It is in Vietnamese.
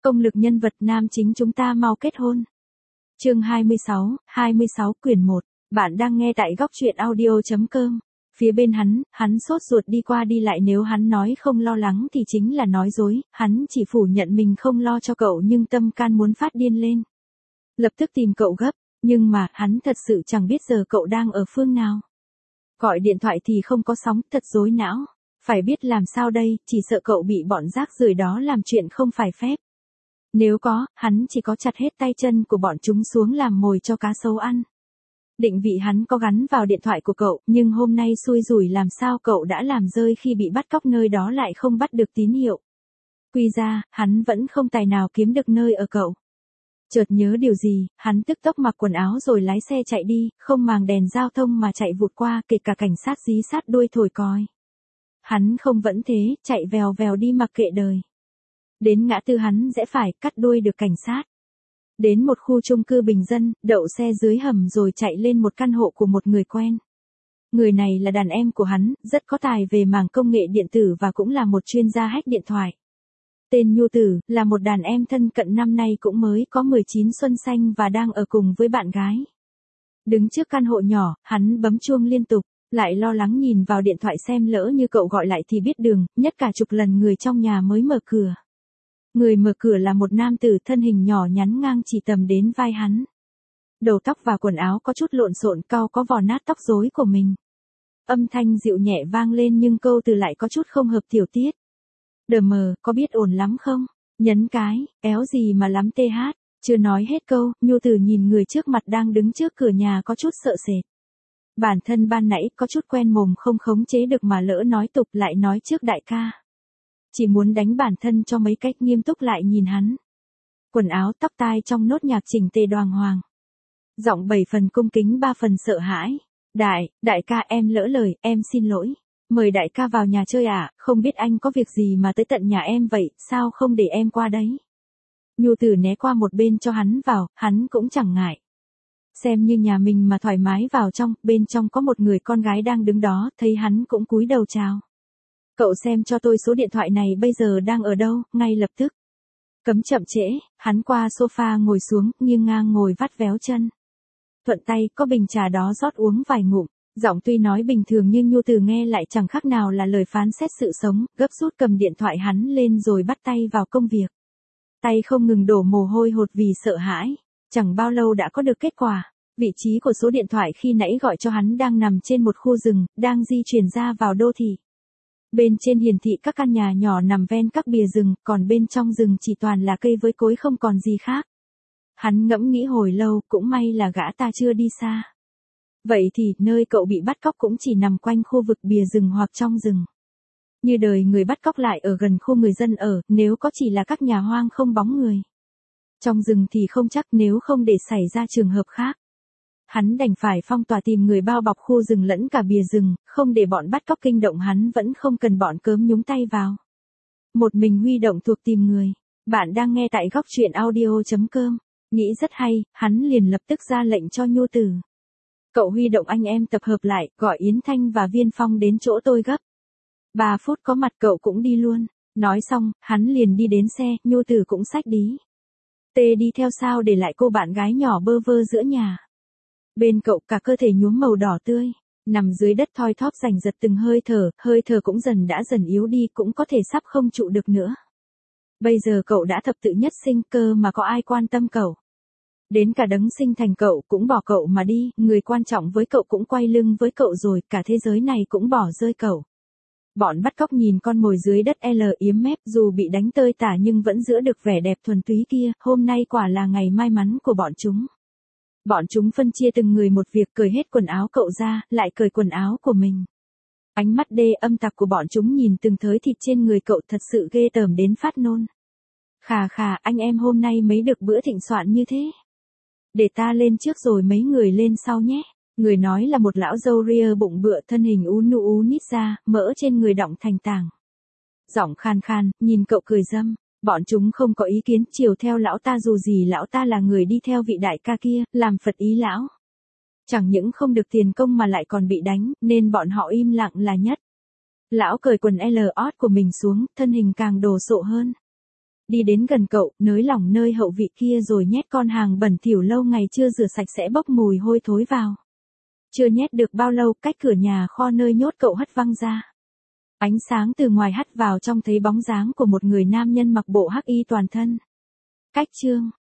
Công lực nhân vật nam chính chúng ta mau kết hôn. Chương 26 quyển 1. Bạn đang nghe tại góc truyện audio.com. Phía bên hắn sốt ruột đi qua đi lại, nếu hắn nói không lo lắng thì chính là nói dối, hắn chỉ phủ nhận mình không lo cho cậu nhưng tâm can muốn phát điên lên. Lập tức tìm cậu gấp, nhưng mà hắn thật sự chẳng biết giờ cậu đang ở phương nào. Gọi điện thoại thì không có sóng, thật rối não. Phải biết làm sao đây, chỉ sợ cậu bị bọn rác rưởi đó làm chuyện không phải phép. Nếu có, hắn chỉ có chặt hết tay chân của bọn chúng xuống làm mồi cho cá sấu ăn. Định vị hắn có gắn vào điện thoại của cậu, nhưng hôm nay xui rủi làm sao cậu đã làm rơi khi bị bắt cóc, nơi đó lại không bắt được tín hiệu. Quy ra, hắn vẫn không tài nào kiếm được nơi ở cậu. Chợt nhớ điều gì, hắn tức tốc mặc quần áo rồi lái xe chạy đi, không màng đèn giao thông mà chạy vụt qua, kể cả cảnh sát dí sát đuôi thổi còi. Hắn không vẫn thế, chạy vèo vèo đi mặc kệ đời. Đến ngã tư hắn rẽ phải, cắt đuôi được cảnh sát. Đến một khu chung cư bình dân, đậu xe dưới hầm rồi chạy lên một căn hộ của một người quen. Người này là đàn em của hắn, rất có tài về mảng công nghệ điện tử và cũng là một chuyên gia hack điện thoại. Tên Nhu Tử, là một đàn em thân cận, năm nay cũng mới có 19 xuân xanh và đang ở cùng với bạn gái. Đứng trước căn hộ nhỏ, hắn bấm chuông liên tục, lại lo lắng nhìn vào điện thoại xem lỡ như cậu gọi lại thì biết đường, nhất cả chục lần người trong nhà mới mở cửa. Người mở cửa là một nam tử thân hình nhỏ nhắn ngang chỉ tầm đến vai hắn. Đầu tóc và quần áo có chút lộn xộn, cau có vò nát tóc rối của mình. Âm thanh dịu nhẹ vang lên nhưng câu từ lại có chút không hợp tiểu tiết. Đờ mờ, có biết ổn lắm không? Nhấn cái, éo gì mà lắm TH. Chưa nói hết câu, Nhu Tử nhìn người trước mặt đang đứng trước cửa nhà có chút sợ sệt. Bản thân ban nãy có chút quen mồm không khống chế được mà lỡ nói tục, lại nói trước đại ca. Chỉ muốn đánh bản thân cho mấy cách, nghiêm túc lại nhìn hắn. Quần áo tóc tai trong nốt nhạc chỉnh tề đoàng hoàng. Giọng 7 phần cung kính 3 phần sợ hãi. Đại ca em lỡ lời, em xin lỗi. Mời đại ca vào nhà chơi à, không biết anh có việc gì mà tới tận nhà em vậy, sao không để em qua đấy. Nhu Tử né qua một bên cho hắn vào, hắn cũng chẳng ngại. Xem như nhà mình mà thoải mái vào trong, bên trong có một người con gái đang đứng đó, thấy hắn cũng cúi đầu chào. Cậu xem cho tôi số điện thoại này bây giờ đang ở đâu, ngay lập tức. Cấm chậm trễ, hắn qua sofa ngồi xuống, nghiêng ngang ngồi vắt véo chân. Thuận tay có bình trà đó rót uống vài ngụm, giọng tuy nói bình thường nhưng Nhu Tử nghe lại chẳng khác nào là lời phán xét sự sống, gấp rút cầm điện thoại hắn lên rồi bắt tay vào công việc. Tay không ngừng đổ mồ hôi hột vì sợ hãi, chẳng bao lâu đã có được kết quả. Vị trí của số điện thoại khi nãy gọi cho hắn đang nằm trên một khu rừng, đang di chuyển ra vào đô thị. Bên trên hiển thị các căn nhà nhỏ nằm ven các bìa rừng, còn bên trong rừng chỉ toàn là cây với cối không còn gì khác. Hắn ngẫm nghĩ hồi lâu, cũng may là gã ta chưa đi xa. Vậy thì, nơi cậu bị bắt cóc cũng chỉ nằm quanh khu vực bìa rừng hoặc trong rừng. Như đời người bắt cóc lại ở gần khu người dân ở, nếu có chỉ là các nhà hoang không bóng người. Trong rừng thì không chắc, nếu không để xảy ra trường hợp khác. Hắn đành phải phong tỏa tìm người bao bọc khu rừng lẫn cả bìa rừng, không để bọn bắt cóc kinh động, hắn vẫn không cần bọn cớm nhúng tay vào. Một mình huy động thuộc tìm người. Bạn đang nghe tại góc truyện audio.com. Nghĩ rất hay, hắn liền lập tức ra lệnh cho Nhu Tử. Cậu huy động anh em tập hợp lại, gọi Yến Thanh và Viên Phong đến chỗ tôi gấp. 3 phút có mặt cậu cũng đi luôn. Nói xong, hắn liền đi đến xe, Nhu Tử cũng xách đí. Tê đi theo sau để lại cô bạn gái nhỏ bơ vơ giữa nhà. Bên cậu cả cơ thể nhuốm màu đỏ tươi, nằm dưới đất thoi thóp giành giật từng hơi thở cũng đã dần yếu đi, cũng có thể sắp không trụ được nữa. Bây giờ cậu đã thập tự nhất sinh, cơ mà có ai quan tâm cậu. Đến cả đấng sinh thành cậu cũng bỏ cậu mà đi, người quan trọng với cậu cũng quay lưng với cậu rồi, cả thế giới này cũng bỏ rơi cậu. Bọn bắt cóc nhìn con mồi dưới đất yếm mép, dù bị đánh tơi tả nhưng vẫn giữ được vẻ đẹp thuần túy kia, hôm nay quả là ngày may mắn của bọn chúng. Bọn chúng phân chia từng người một việc, cởi hết quần áo cậu ra, lại cởi quần áo của mình. Ánh mắt đê âm tặc của bọn chúng nhìn từng thớ thịt trên người cậu thật sự ghê tởm đến phát nôn. Khà, anh em hôm nay mấy được bữa thịnh soạn như thế. Để ta lên trước rồi mấy người lên sau nhé. Người nói là một lão râu ria bụng bựa, thân hình ú nít ra, mỡ trên người đọng thành tảng. Giọng khan, nhìn cậu cười dâm. Bọn chúng không có ý kiến, chiều theo lão ta, dù gì lão ta là người đi theo vị đại ca kia, làm phật ý lão. Chẳng những không được tiền công mà lại còn bị đánh, nên bọn họ im lặng là nhất. Lão cởi quần LOT của mình xuống, thân hình càng đồ sộ hơn. Đi đến gần cậu, nới lỏng nơi hậu vị kia rồi nhét con hàng bẩn thỉu lâu ngày chưa rửa sạch sẽ bốc mùi hôi thối vào. Chưa nhét được bao lâu, cách cửa nhà kho nơi nhốt cậu hất văng ra. Ánh sáng từ ngoài hắt vào trong thấy bóng dáng của một người nam nhân mặc bộ hắc y toàn thân. Cách chương